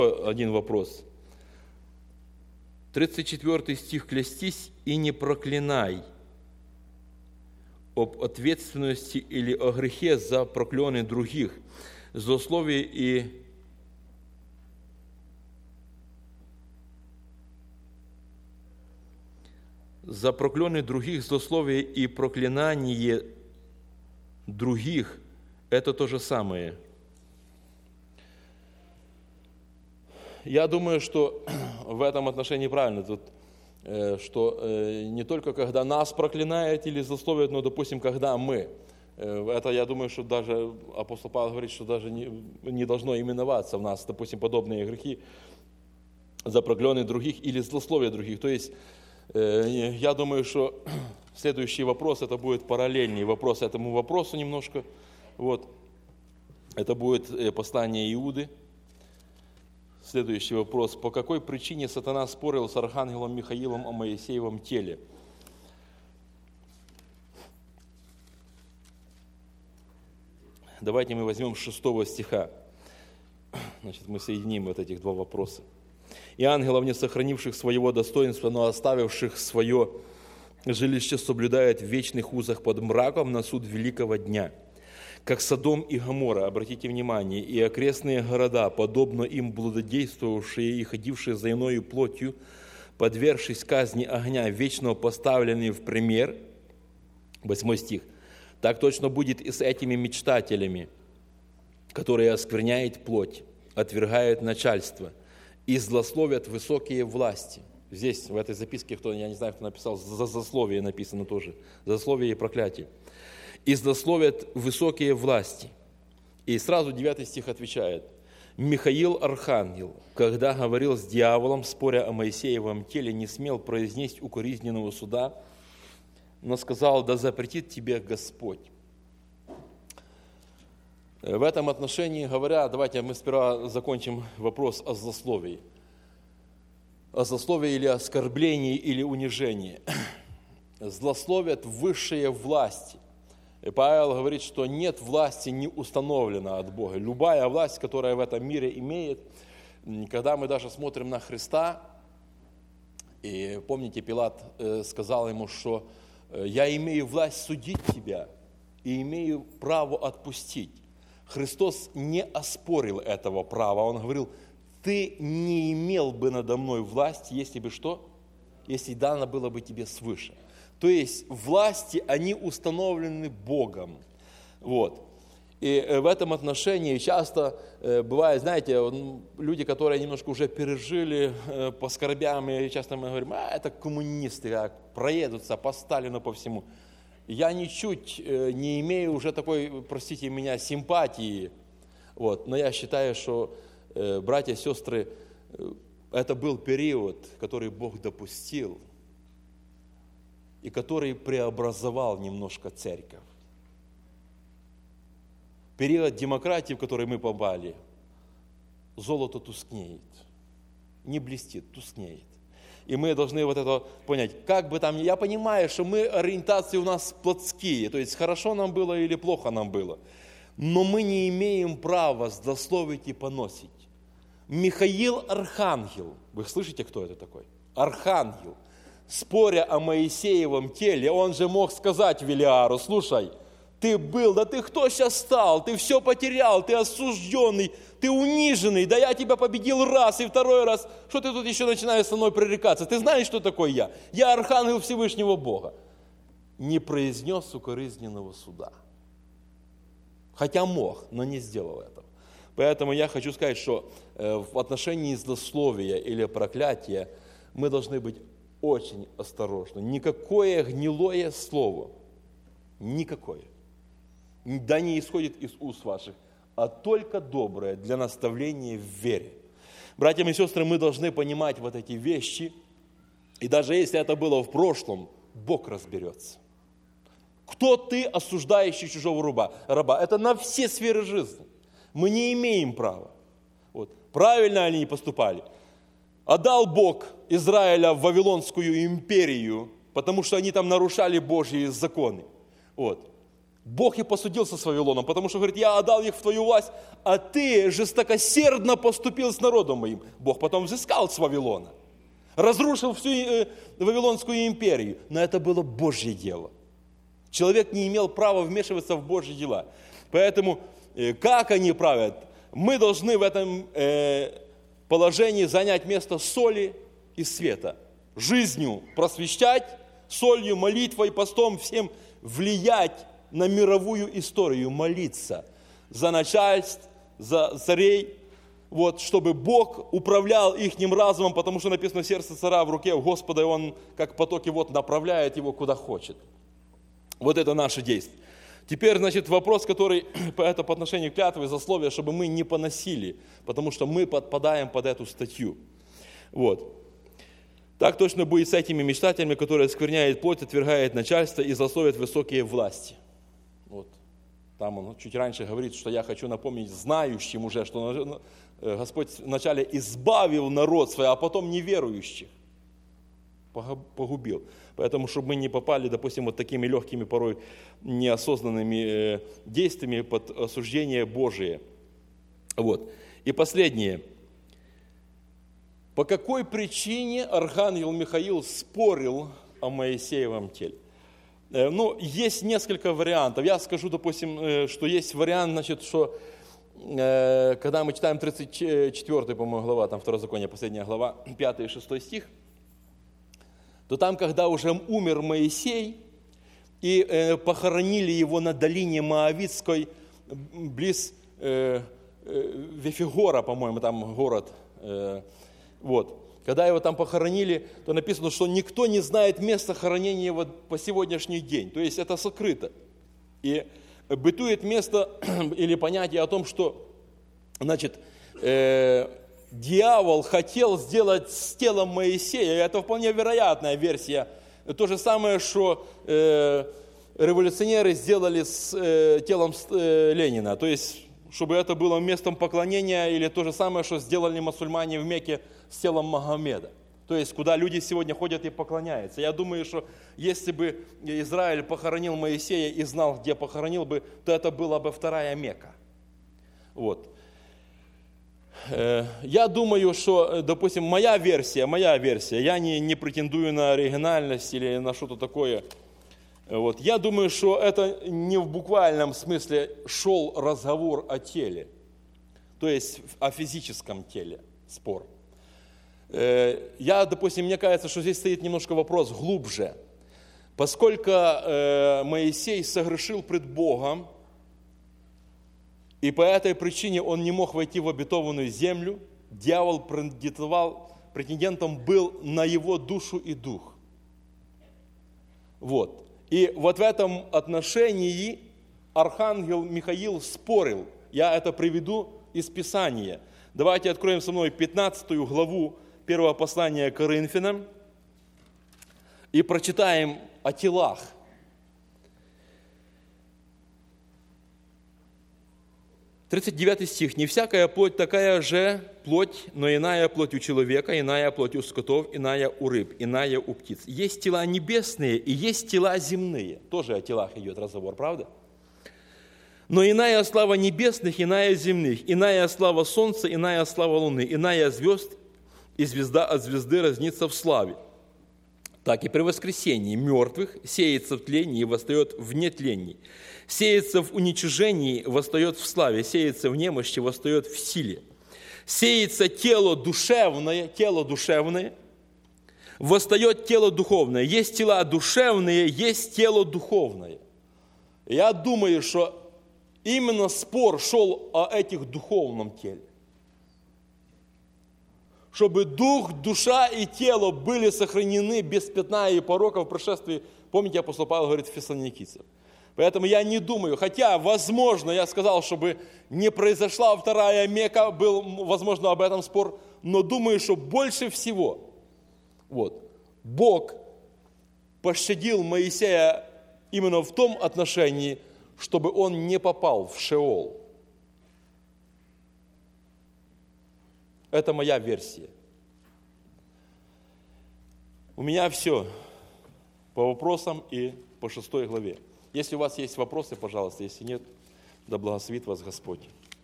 один вопрос. 34 стих: «Клястись и не проклинай об ответственности или о грехе за проклёны других, злословие и за проклёны других, злословие и проклинание других – это то же самое». Я думаю, что в этом отношении правильно тут, что не только когда нас проклинают или злословят, но, допустим, когда мы. Это, я думаю, что даже апостол Павел говорит, что даже не должно именоваться в нас, допустим, подобные грехи за проклёны других или злословие других. То есть, я думаю, что следующий вопрос, это будет параллельный вопрос этому вопросу немножко. Вот. Это будет послание Иуды. Следующий вопрос. По какой причине сатана спорил с архангелом Михаилом о Моисеевом теле? Давайте мы возьмем 6 стиха. Значит, мы соединим вот этих два вопроса. «И ангелов, не сохранивших своего достоинства, но оставивших свое жилище, соблюдает в вечных узах под мраком на суд великого дня. Как Содом и Гоморра, обратите внимание, и окрестные города, подобно им блудодействовавшие и ходившие за иною плотью, подвергшись казни огня, вечно поставленные в пример». 8 стих. «Так точно будет и с этими мечтателями, которые оскверняют плоть, отвергают начальство и злословят высокие власти». Здесь, в этой записке, я не знаю, кто написал, за злословие написано тоже. Злословие и проклятие. «И злословят высокие власти». И сразу 9 стих отвечает. «Михаил Архангел, когда говорил с дьяволом, споря о Моисеевом теле, не смел произнести укоризненного суда, но сказал: да запретит тебе Господь». В этом отношении говоря, давайте мы сперва закончим вопрос о злословии. О злословии или оскорблении, или унижении. Злословят высшие власти. И Павел говорит, что нет власти, не установлена от Бога. Любая власть, которая в этом мире имеет, когда мы даже смотрим на Христа, и помните, Пилат сказал ему, что «я имею власть судить тебя и имею право отпустить». Христос не оспорил этого права. Он говорил: ты не имел бы надо мной власти, если бы что? Если дано было бы тебе свыше. То есть власти, они установлены Богом. Вот. И в этом отношении часто бывает, знаете, люди, которые немножко уже пережили по скорбям, и часто мы говорим: это коммунисты, как проедутся по Сталину, по всему. Я ничуть не имею уже такой, простите меня, симпатии. Вот. Но я считаю, что, братья и сестры, это был период, который Бог допустил, и который преобразовал немножко церковь. Период демократии, в который мы попали, золото тускнеет, не блестит, тускнеет. И мы должны вот это понять, как бы там, я понимаю, что мы, ориентации у нас плотские, то есть хорошо нам было или плохо нам было, но мы не имеем права злословить и поносить. Михаил Архангел, вы слышите, кто это такой? Архангел. Споря о Моисеевом теле, он же мог сказать Велиару: слушай, ты был, да ты кто сейчас стал, ты все потерял, ты осужденный, ты униженный, да я тебя победил раз и второй раз, что ты тут еще начинаешь со мной пререкаться, ты знаешь, что такое я? Я Архангел Всевышнего Бога. Не произнес укоризненного суда. Хотя мог, но не сделал этого. Поэтому я хочу сказать, что в отношении злословия или проклятия мы должны быть очень осторожны. Никакое гнилое слово, никакое, да не исходит из уст ваших, а только доброе для наставления в вере. Братья и сестры, мы должны понимать вот эти вещи, и даже если это было в прошлом, Бог разберется. Кто ты, осуждающий чужого раба? Это на все сферы жизни. Мы не имеем права. Вот. Правильно они поступали? Отдал Бог Израиля в Вавилонскую империю, потому что они там нарушали Божьи законы. Вот. Бог и посудился с Вавилоном, потому что, говорит, я отдал их в твою власть, а ты жестокосердно поступил с народом моим. Бог потом взыскал с Вавилона, разрушил всю Вавилонскую империю. Но это было Божье дело. Человек не имел права вмешиваться в Божьи дела. Поэтому, как они правят, мы должны в этом положении занять место соли и света. Жизнью просвещать, солью, молитвой, постом, всем влиять на мировую историю, молиться за начальств, за царей, вот, чтобы Бог управлял ихним разумом, потому что написано, сердце царя в руке у Господа, и Он, как потоки вод, направляет его куда хочет. Вот это наше действие. Теперь, значит, вопрос, который это по отношению к клятве и засловия, чтобы мы не поносили, потому что мы подпадаем под эту статью. Вот. Так точно будет с этими мечтателями, которые оскверняют плоть, отвергают начальство и злословят высокие власти. Вот. Там он чуть раньше говорит, что я хочу напомнить знающим уже, что Господь вначале избавил народ свой, а потом неверующих погубил. Поэтому, чтобы мы не попали, допустим, вот такими легкими, порой неосознанными действиями под осуждение Божие. Вот. И последнее. По какой причине архангел Михаил спорил о Моисеевом теле? Ну, есть несколько вариантов. Я скажу, допустим, что есть вариант, значит, что когда мы читаем 34, по-моему, глава, там Второзаконие, последняя глава, 5 и 6 стих, то там, когда уже умер Моисей, и похоронили его на долине Моавитской, близ Вифигора, по-моему, там город, вот. Когда его там похоронили, то написано, что никто не знает места хоронения его по сегодняшний день. То есть это сокрыто. И бытует место или понятие о том, что, значит, дьявол хотел сделать с телом Моисея, и это вполне вероятная версия. То же самое, что революционеры сделали с телом Ленина. То есть, чтобы это было местом поклонения, или то же самое, что сделали мусульмане в Мекке с телом Магомеда. То есть, куда люди сегодня ходят и поклоняются. Я думаю, что если бы Израиль похоронил Моисея и знал, где похоронил бы, то это была бы вторая Мекка. Вот. Я думаю, что, допустим, моя версия, я не претендую на оригинальность или на что-то такое. Вот. Я думаю, что это не в буквальном смысле шел разговор о теле, то есть о физическом теле, спор. Допустим, мне кажется, что здесь стоит немножко вопрос глубже. Поскольку Моисей согрешил пред Богом, и по этой причине он не мог войти в обетованную землю, дьявол претендентом был на его душу и дух. Вот. И вот в этом отношении архангел Михаил спорил. Я это приведу из Писания. Давайте откроем со мной 15 главу первого послания к Коринфянам и прочитаем о телах. 39 стих. «Не всякая плоть такая же плоть, но иная плоть у человека, иная плоть у скотов, иная у рыб, иная у птиц. Есть тела небесные и есть тела земные». Тоже о телах идет разговор, правда? «Но иная слава небесных, иная земных, иная слава солнца, иная слава луны, иная звезд, и звезда от звезды разнится в славе. Так и при воскресении мертвых сеется в тлении и восстает в нетлении. Сеется в уничижении, восстает в славе. Сеется в немощи, восстает в силе. Сеется тело душевное, восстает тело духовное. Есть тела душевные, есть тело духовное». Я думаю, что именно спор шел о этих духовном теле. Чтобы дух, душа и тело были сохранены без пятна и порока в пришествии. Помните, апостол Павел говорит в Фессалоникийцам. Поэтому я не думаю, хотя, возможно, я сказал, чтобы не произошла вторая Мекка, был, возможно, об этом спор, но думаю, что больше всего Бог пощадил Моисея именно в том отношении, чтобы он не попал в Шеол. Это моя версия. У меня все по вопросам и по 6 главе. Если у вас есть вопросы, пожалуйста, если нет, да благословит вас Господь.